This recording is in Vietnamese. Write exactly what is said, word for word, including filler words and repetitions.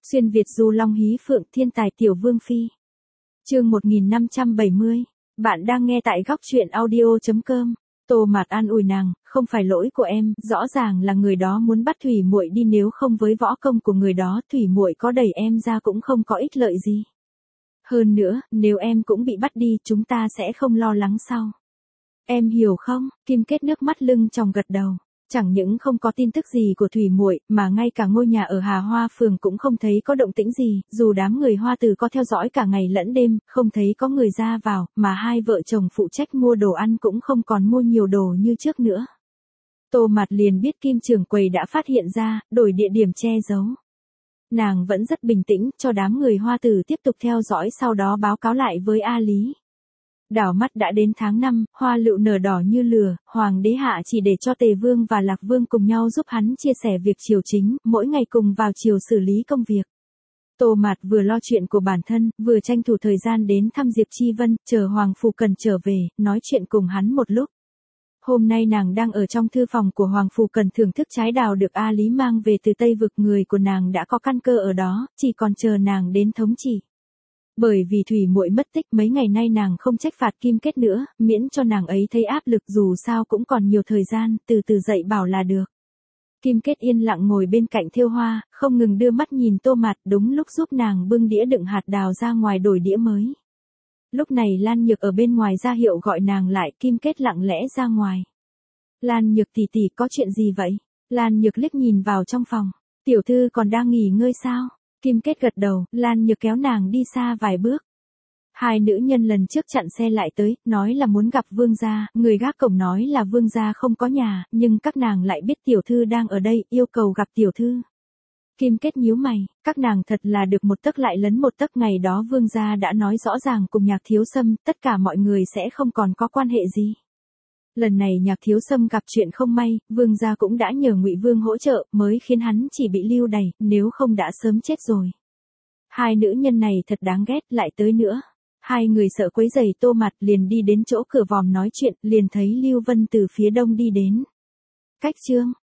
Xuyên Việt du long hí phượng thiên tài tiểu vương phi. Chương một nghìn năm trăm bảy mươi. Bạn đang nghe tại góc truyện audio chấm com. Tô Mạt an ủi nàng, không phải lỗi của em, rõ ràng là người đó muốn bắt Thủy Muội đi, nếu không với võ công của người đó, Thủy Muội có đẩy em ra cũng không có ích lợi gì. Hơn nữa, nếu em cũng bị bắt đi, chúng ta sẽ không lo lắng sao? Em hiểu không? Kim Kết nước mắt lưng tròng gật đầu. Chẳng những không có tin tức gì của Thủy Muội, mà ngay cả ngôi nhà ở Hà Hoa phường cũng không thấy có động tĩnh gì, dù đám người Hoa Từ có theo dõi cả ngày lẫn đêm, không thấy có người ra vào, mà hai vợ chồng phụ trách mua đồ ăn cũng không còn mua nhiều đồ như trước nữa. Tô Mạt liền biết Kim trưởng quầy đã phát hiện ra, đổi địa điểm che giấu. Nàng vẫn rất bình tĩnh, cho đám người Hoa Từ tiếp tục theo dõi, sau đó báo cáo lại với A Lý. Đảo mắt đã đến tháng năm, hoa lựu nở đỏ như lửa, hoàng đế hạ chỉ để cho Tề Vương và Lạc Vương cùng nhau giúp hắn chia sẻ việc triều chính, mỗi ngày cùng vào triều xử lý công việc. Tô Mạt vừa lo chuyện của bản thân, vừa tranh thủ thời gian đến thăm Diệp Chi Vân, chờ Hoàng Phủ Cần trở về, nói chuyện cùng hắn một lúc. Hôm nay nàng đang ở trong thư phòng của Hoàng Phủ Cần thưởng thức trái đào được A Lý mang về từ Tây Vực, người của nàng đã có căn cơ ở đó, chỉ còn chờ nàng đến thống trị. Bởi vì Thủy Muội mất tích mấy ngày nay, nàng không trách phạt Kim Kết nữa, miễn cho nàng ấy thấy áp lực, dù sao cũng còn nhiều thời gian, từ từ dạy bảo là được. Kim Kết yên lặng ngồi bên cạnh thêu hoa, không ngừng đưa mắt nhìn Tô Mạt, đúng lúc giúp nàng bưng đĩa đựng hạt đào ra ngoài đổi đĩa mới. Lúc này Lan Nhược ở bên ngoài ra hiệu gọi nàng lại, Kim Kết lặng lẽ ra ngoài. Lan Nhược tỷ tỷ, có chuyện gì vậy? Lan Nhược liếc nhìn vào trong phòng. Tiểu thư còn đang nghỉ ngơi sao? Kim Kết gật đầu, Lan Nhược kéo nàng đi xa vài bước. Hai nữ nhân lần trước chặn xe lại tới, nói là muốn gặp vương gia, người gác cổng nói là vương gia không có nhà, nhưng các nàng lại biết tiểu thư đang ở đây, yêu cầu gặp tiểu thư. Kim Kết nhíu mày, các nàng thật là được một tấc lại lấn một tấc, ngày đó vương gia đã nói rõ ràng cùng Nhạc Thiếu Sâm, tất cả mọi người sẽ không còn có quan hệ gì. Lần này Nhạc Thiếu Sâm gặp chuyện không may, vương gia cũng đã nhờ Ngụy Vương hỗ trợ, mới khiến hắn chỉ bị lưu đày, nếu không đã sớm chết rồi. Hai nữ nhân này thật đáng ghét, lại tới nữa. Hai người sợ quấy rầy Tô Mạt, liền đi đến chỗ cửa vòm nói chuyện, liền thấy Lưu Vân từ phía đông đi đến. Cách chương,